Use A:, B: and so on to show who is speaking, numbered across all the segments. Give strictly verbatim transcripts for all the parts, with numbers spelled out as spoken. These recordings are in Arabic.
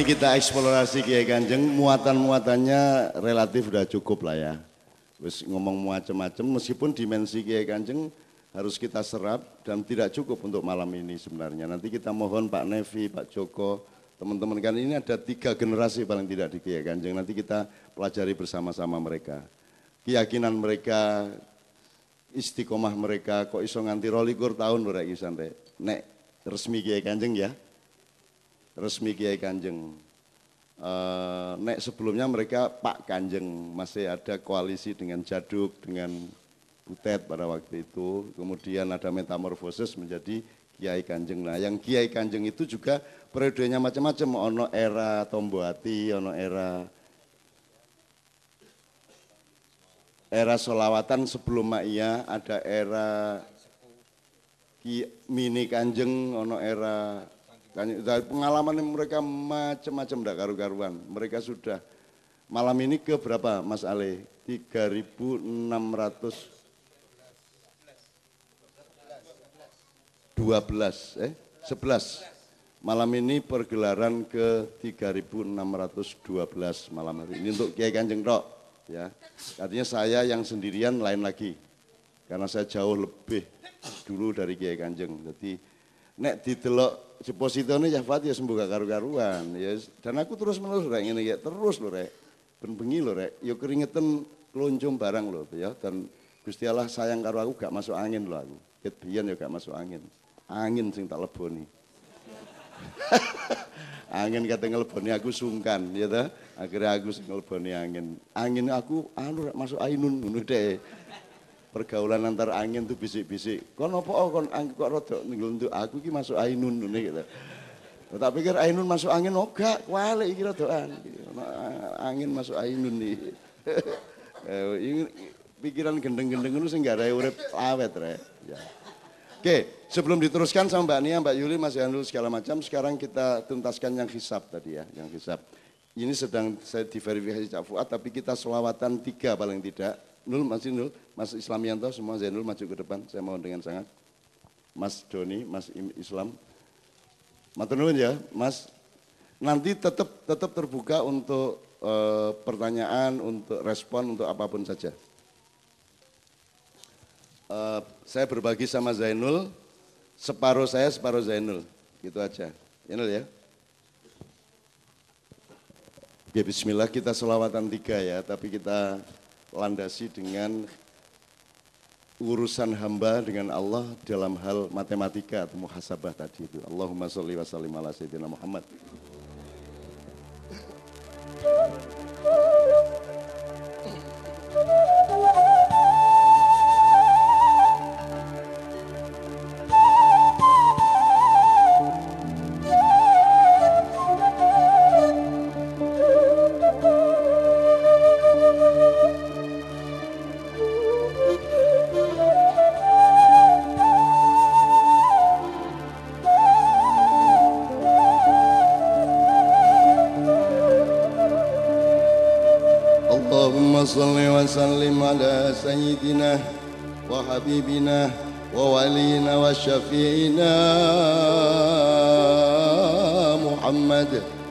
A: kita eksplorasi Kiai Kanjeng, muatan-muatannya relatif udah cukup lah ya. Terus ngomong macam-macam, meskipun dimensi Kiai Kanjeng harus kita serap dan tidak cukup untuk malam ini sebenarnya. Nanti kita mohon Pak Nevi, Pak Joko, teman-teman kan ini ada tiga generasi paling tidak di Kiai Kanjeng. Nanti kita pelajari bersama-sama mereka. Keyakinan mereka, istiqomah mereka, kok iso nganti rolikur tahun lho rek isan rek. Nek resmi Kiai Kanjeng ya. Resmi Kiai Kanjeng. Uh, nek sebelumnya mereka Pak Kanjeng, masih ada koalisi dengan Jaduk, dengan Butet pada waktu itu. Kemudian ada metamorfosis menjadi Kiai Kanjeng. Nah yang Kiai Kanjeng itu juga periodenya macam-macam. Ono era Tomboati, ono era era solawatan sebelum Ma'iyah, ada era Mini Kanjeng, ono era pengalaman mereka macam-macam tidak karu-karuan. Mereka sudah malam ini ke berapa Mas Ale? tiga ribu enam ratus dua belas eh sebelas. Malam ini pergelaran ke tiga ribu enam ratus dua belas malam hari ini untuk Kiai Kanjeng tok ya. Artinya saya yang sendirian lain lagi. Karena saya jauh lebih dulu dari Kiai Kanjeng. Jadi nek didelok depositone Yafat ya sembuh gak karu-karuan ya, dan aku terus menerus rek ngene ya, terus lho rek ben bengi lho rek ya keringetan kloncom barang lho ya, dan Gusti Allah sayang karo aku gak masuk angin lho aku ket biyen ya gak masuk angin angin sing tak leboni angin kate ngeleboni aku sungkan ya ta, akhirnya aku sing ngeleboni angin angin aku anu rek masuk ainun ngono deh. Pergaulan antar angin tuh bisik-bisik. Kon apa kon kok rada ngluntuk aku iki masuk ainun ngene gitu. Tak pikir ainun masuk angin oh gak kualik iki radoan. Angin masuk ainun iki. Pikiran gendeng-gendeng itu sing gak ada urip awet rek. Ya. Oke, sebelum diteruskan sama Mbak Nia, Mbak Yuli, Mas Yanul segala macam, sekarang kita tuntaskan yang hisab tadi ya, yang hisab. Ini sedang saya diverifikasi Cak Fuad, tapi kita selawatan tiga paling tidak. Nul, Mas Nul, Mas Islamianto, semua Zainul maju ke depan, saya mohon dengan sangat. Mas Doni, Mas Islam. Matur nuwun ya, Mas. Nanti tetap tetap terbuka untuk uh, pertanyaan, untuk respon, untuk apapun saja. Uh, saya berbagi sama Zainul, separuh saya, separuh Zainul, gitu aja. Zainul ya. Ya bismillah, kita selawatan tiga ya, tapi kita landasi dengan urusan hamba dengan Allah dalam hal matematika atau muhasabah tadi itu. Allahumma sholli wa sallim ala sayyidina Muhammad. Salli wa sallim ala sayyidina wa habibina wa walina wa syafi'ina Muhammad.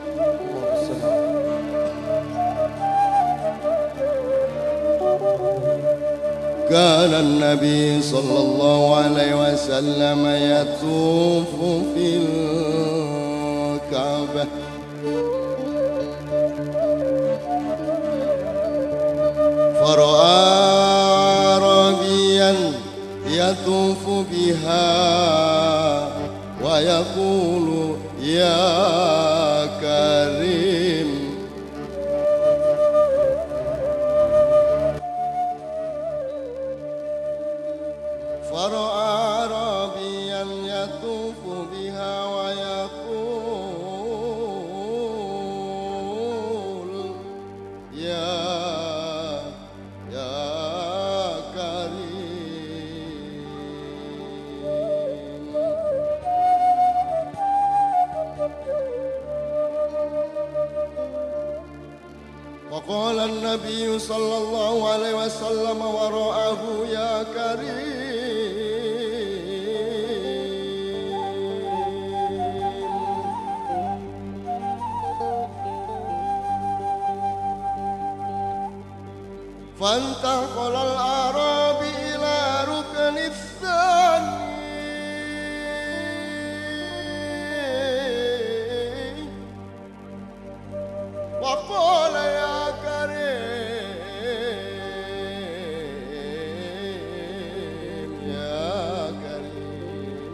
A: Kana an-nabi sallallahu alaihi wasallam yatufu fil Ka'bah فرأى عربيا يطوف بها ويقول يا كريم فرأى عربيا يطوف بها ويقول يا وقال النبي صلى الله عليه وسلم ورآه يا كريم فانتقل الأعرابي إلى ركن الثاني وقال يا كريم يا كريم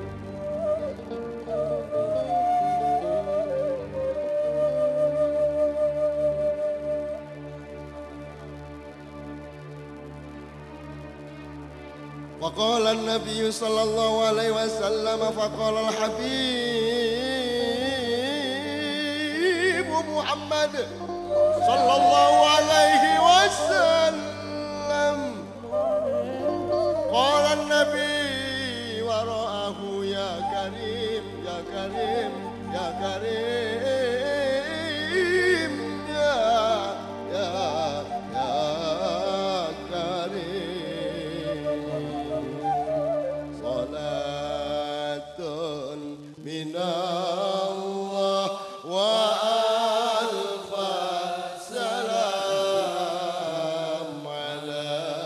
A: وقال النبي صلى الله عليه وسلم فقال الحبيب محمد صلى الله عليه وسلم قال النبي وراءه يا كريم يا كريم يا كريم يا يا يا كريم صلاة من الله وألف سلام على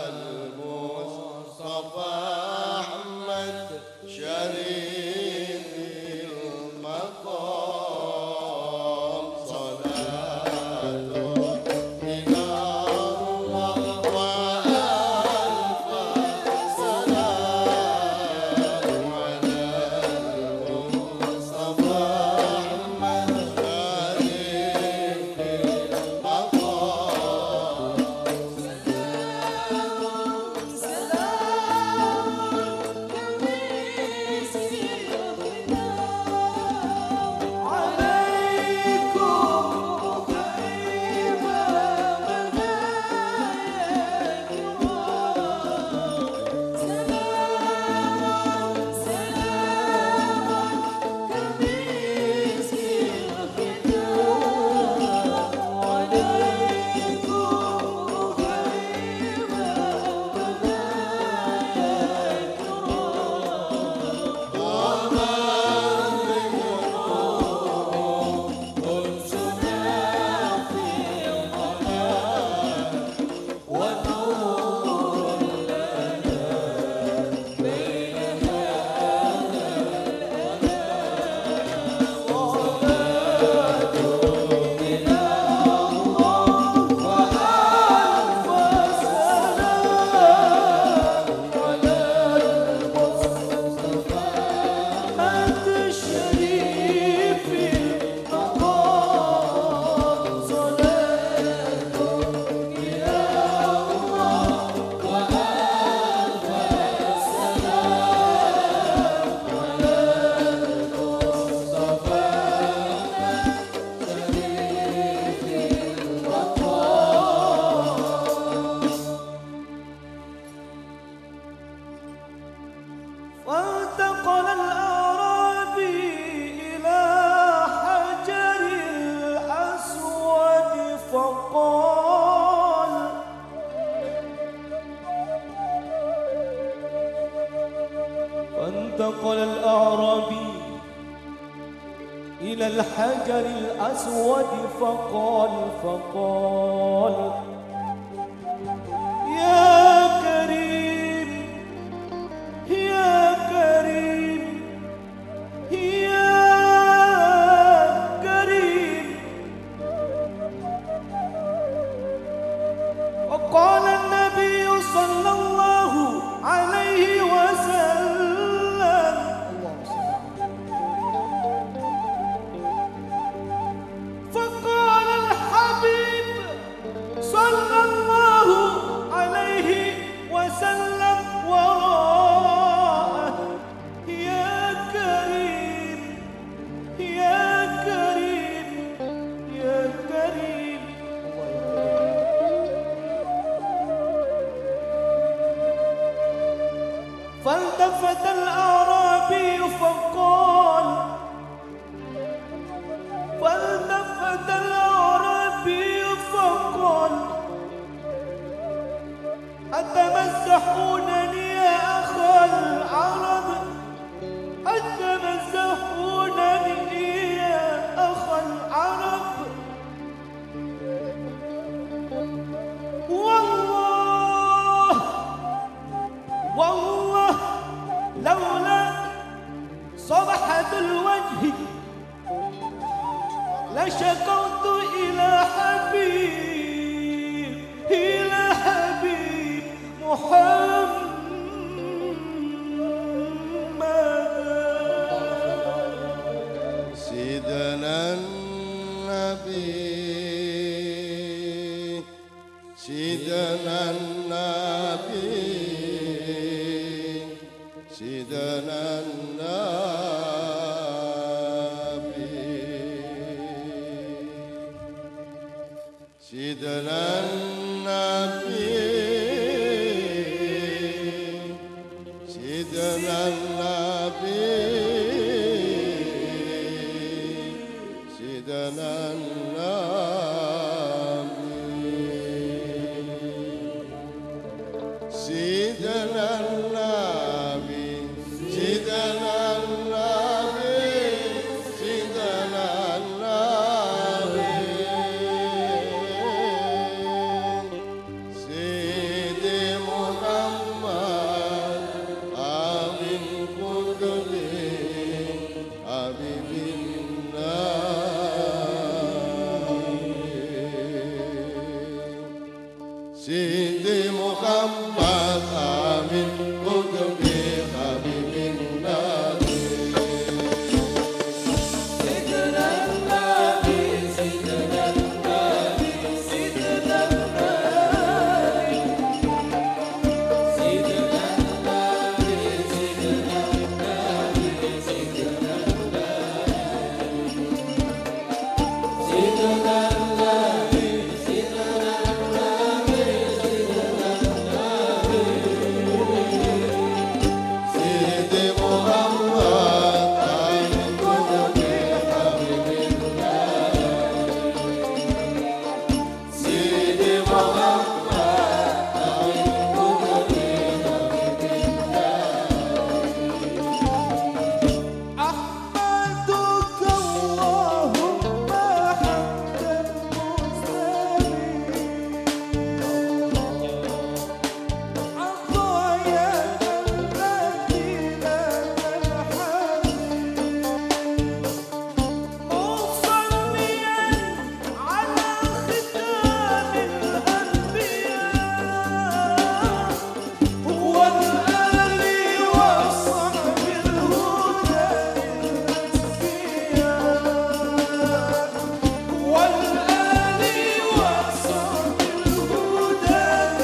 A: المصطفى أحمد شريف المقام صلاة من الله وألف سلام على المصطفى أحمد شريف المقام
B: فانتقل الأعرابي إلى حجر الأسود فقال فانتقل الأعرابي إلى الحجر الأسود فقال فقال يا كريم يا كريم يا كريم وقال النبي صلى الله عليه وسلم فقال الحبيب صلى الله عليه وسلم وراءه يا كريم يا كريم يا كريم فالتفت الأعرابي فقال فالتفت الأعرابي فقال أتمزحونني يا أخا العرب أتمزحونني يا أخا العرب والله
A: سيدنا النبي سيدنا النبي سيدنا النبي سيدي محمد أبي القدر حبيب النبي سيدي محمد آمين قدمي حبيب النبي
B: سيدنا النبي سيدنا النبي سيدنا النبي سيدنا النبي سيدنا النبي سيدنا النبي سيدنا النبي
A: سيدي محمد آمين قدمي حبيب النبي سيدي محمد آمين قدمي حبيب النبي
B: أحمدك اللهم حمد المسلمين عطايا التي لا تنحني مصليا على ختام الأنبياء والآل وصحب الهدى الأسفياء والآل وصحب الهدى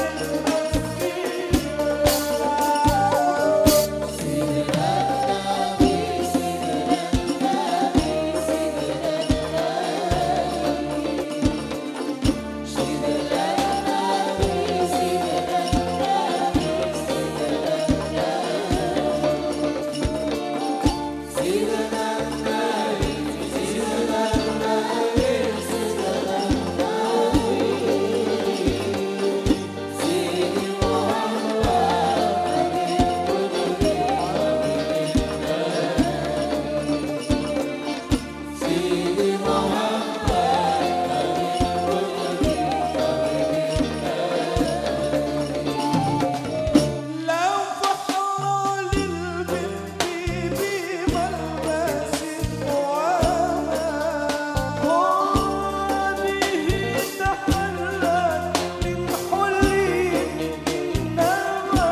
B: لا فخر للبنت بملبس وعامة هذه تحلت من حلي إنما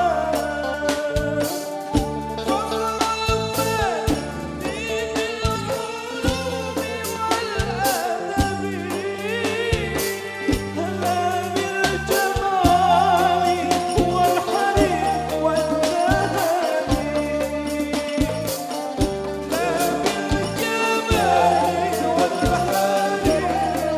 B: فخر الفاتن بالعلوم والأدب هلا بالجمال والحريق والذهب لا بالجمال والحريق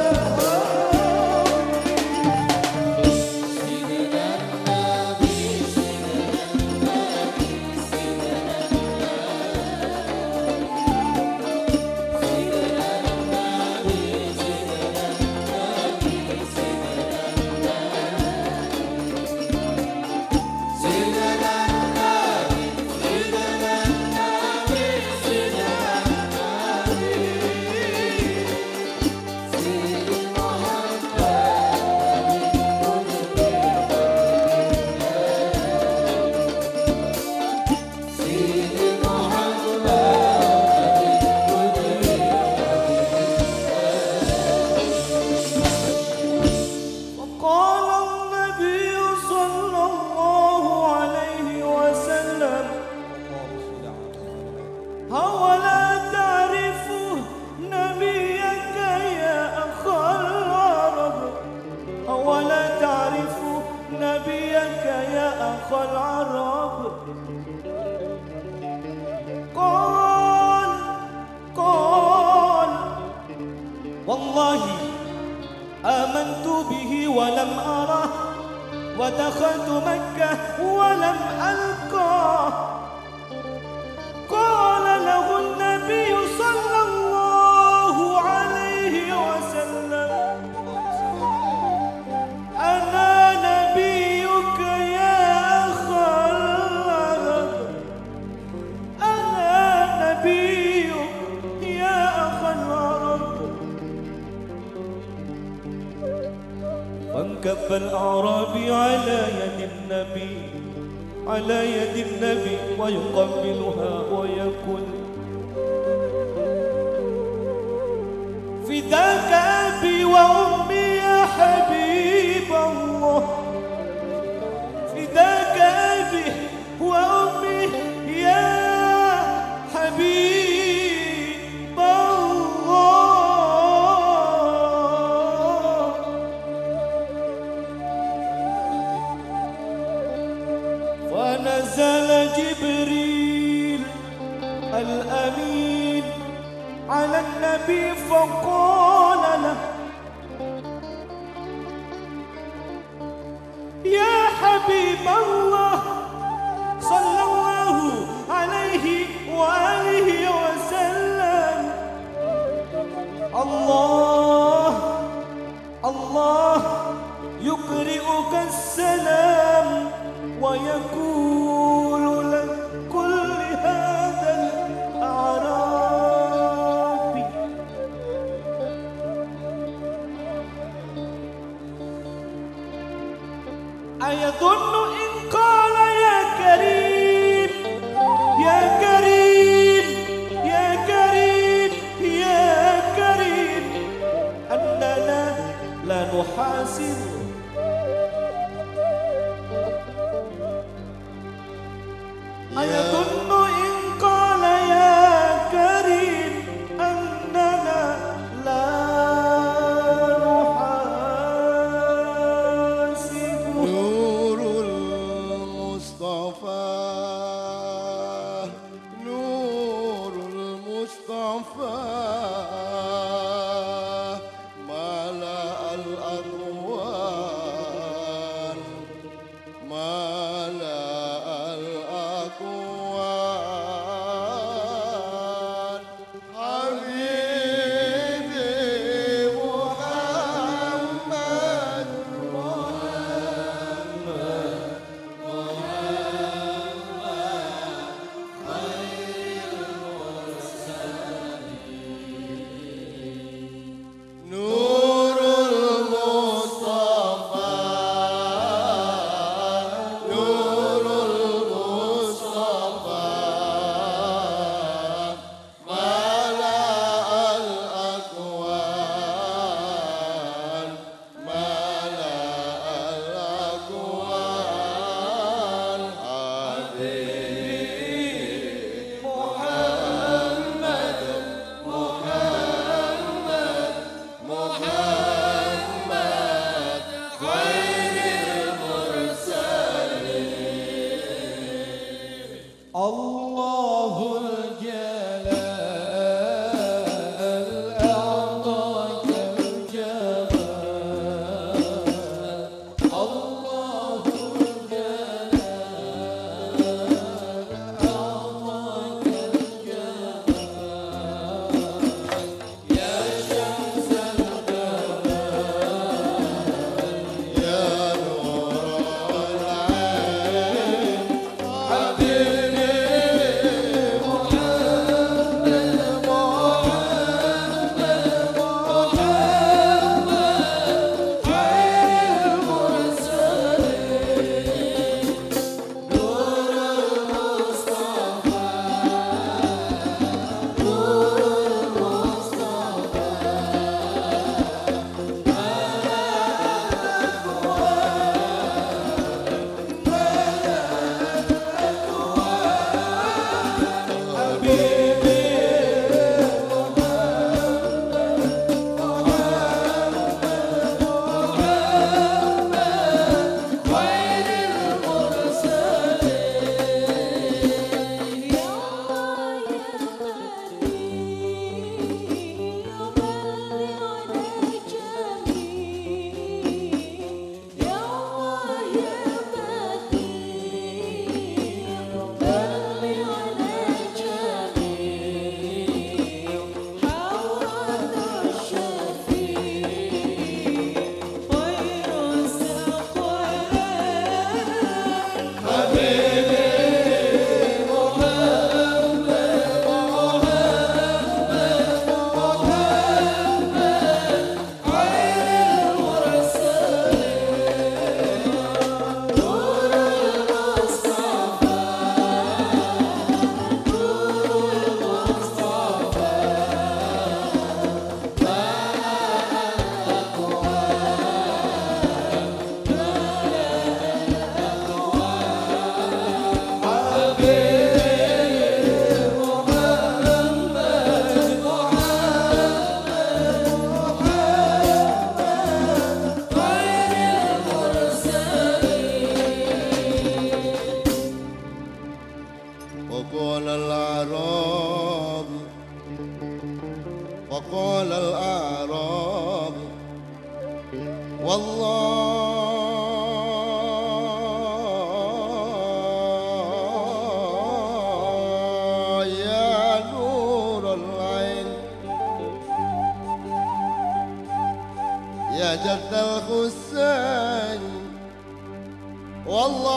B: وقال النبي صلى الله عليه وسلم أولا تعرف نبيك يا أخا العرب أولا تعرف نبيك يا أخا العرب قال قال والله آمنت به ولم أره ودخلت مكة ولم ألقاه قال له النبي صلى الله عليه وسلم أنا نبيك يا ذهب الأعرابي على يد النبي على يد النبي ويقبلها ويقول فداك أبي وأمي يا حبيب الله فداك أبي وأمي يا حبيب الله فنزل جبريل الأمين على النبي فقال له يا حبيب الله صلى الله عليه وآله وسلم الله الله يقرئك السلام ويقول لك كل هذا الأعرابي أيظن إن قال يا كريم يا كريم يا كريم يا كريم أننا لا نحاسب أيظن إن قال يا كريم أننا لا نحاسب
A: نور المصطفى نور المصطفى ملأ الأكوان ملأ الأكوان حبيبي محمد نور المصطفى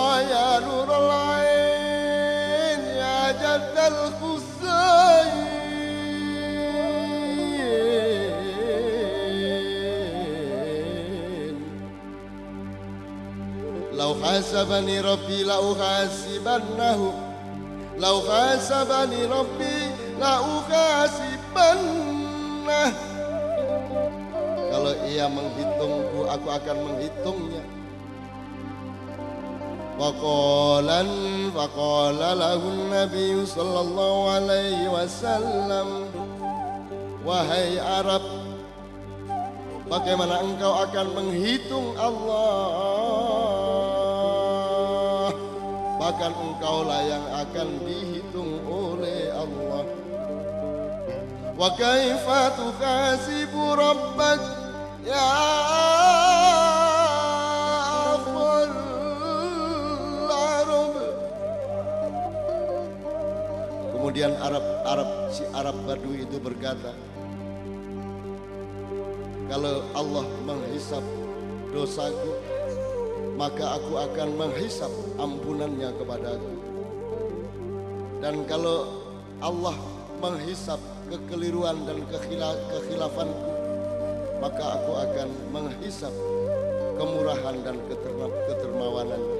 A: Allah ya nurul ain ya jaddal Husain. Lau hasabani rabbi la uhasibannahu, lau hasabani rabbi la uhasibannah. Kalau ia menghitungku, aku akan menghitungnya. Faqalan faqala lahun Nabi sallallahu alaihi wasallam, wahai Arab, bagaimana engkau akan menghitung Allah? Bahkan engkaulah yang akan dihitung oleh Allah. Wa kaifa tuhasibu rabbak ya akhul Arab. Kemudian Arab Arab si Arab Badui itu berkata, kalau Allah menghisap dosaku, maka aku akan menghisap ampunannya kepadaku. Dan kalau Allah menghisap kekeliruan dan kekhilafanku, maka aku akan menghisap kemurahan dan ketermawanannya.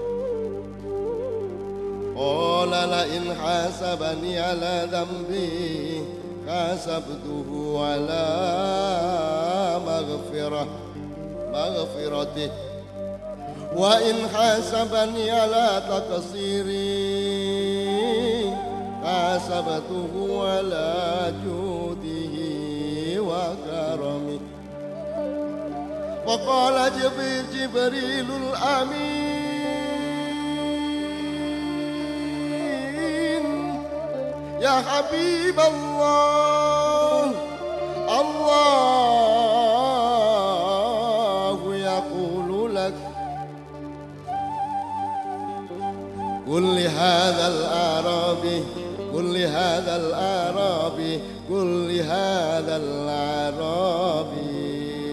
A: Qala la in hasabani ala dhanbi hasabtuhu ala maghfirah maghfiratih wa in hasabani ala taqsiri hasabtuhu ala judihi wa karami. Wa qala Jibril Jibrilul Amin, ya Habib Allah, Allah yaqulu lak qul li hadzal arabi qul li hadzal arabi qul li hadzal arabi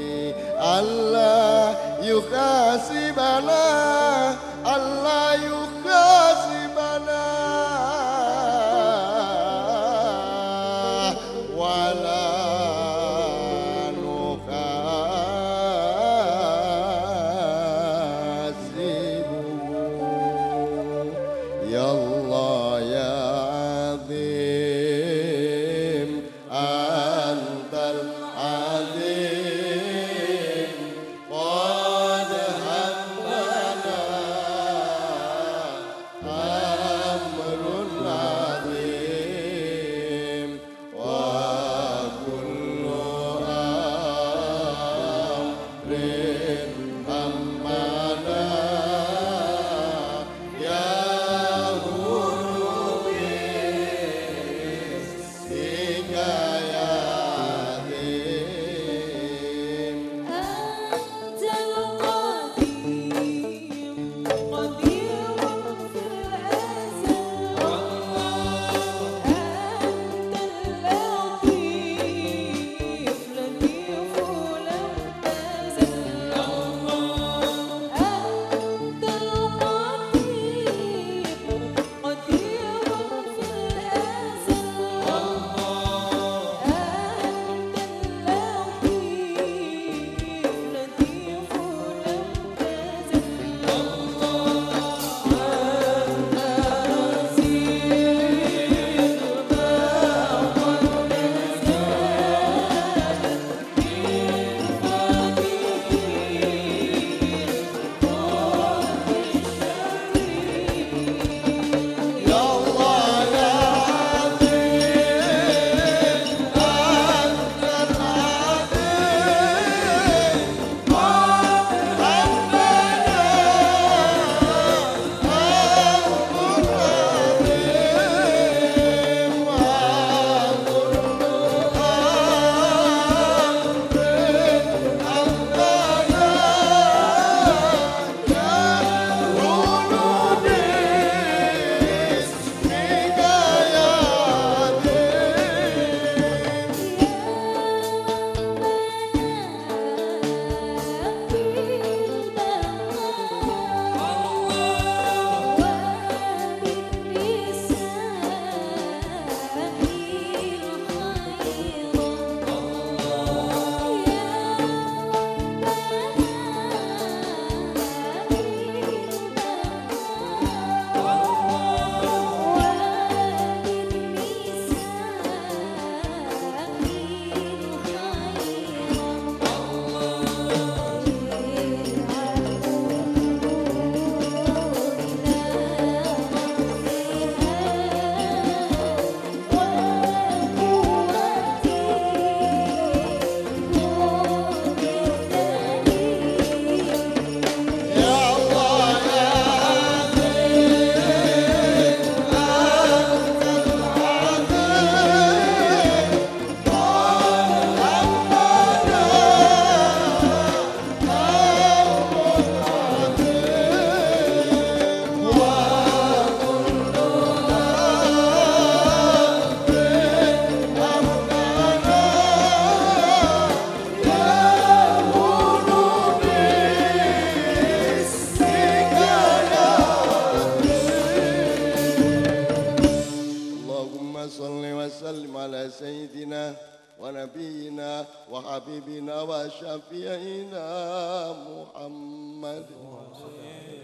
A: Allah yukhasibana Allah yukhasibana wala nukhasibu. Ya Allah ya azim antal azim qad hammana amrun azim wa kullu amrin hammana ya ونبينا وحبيبنا وشفيعنا محمد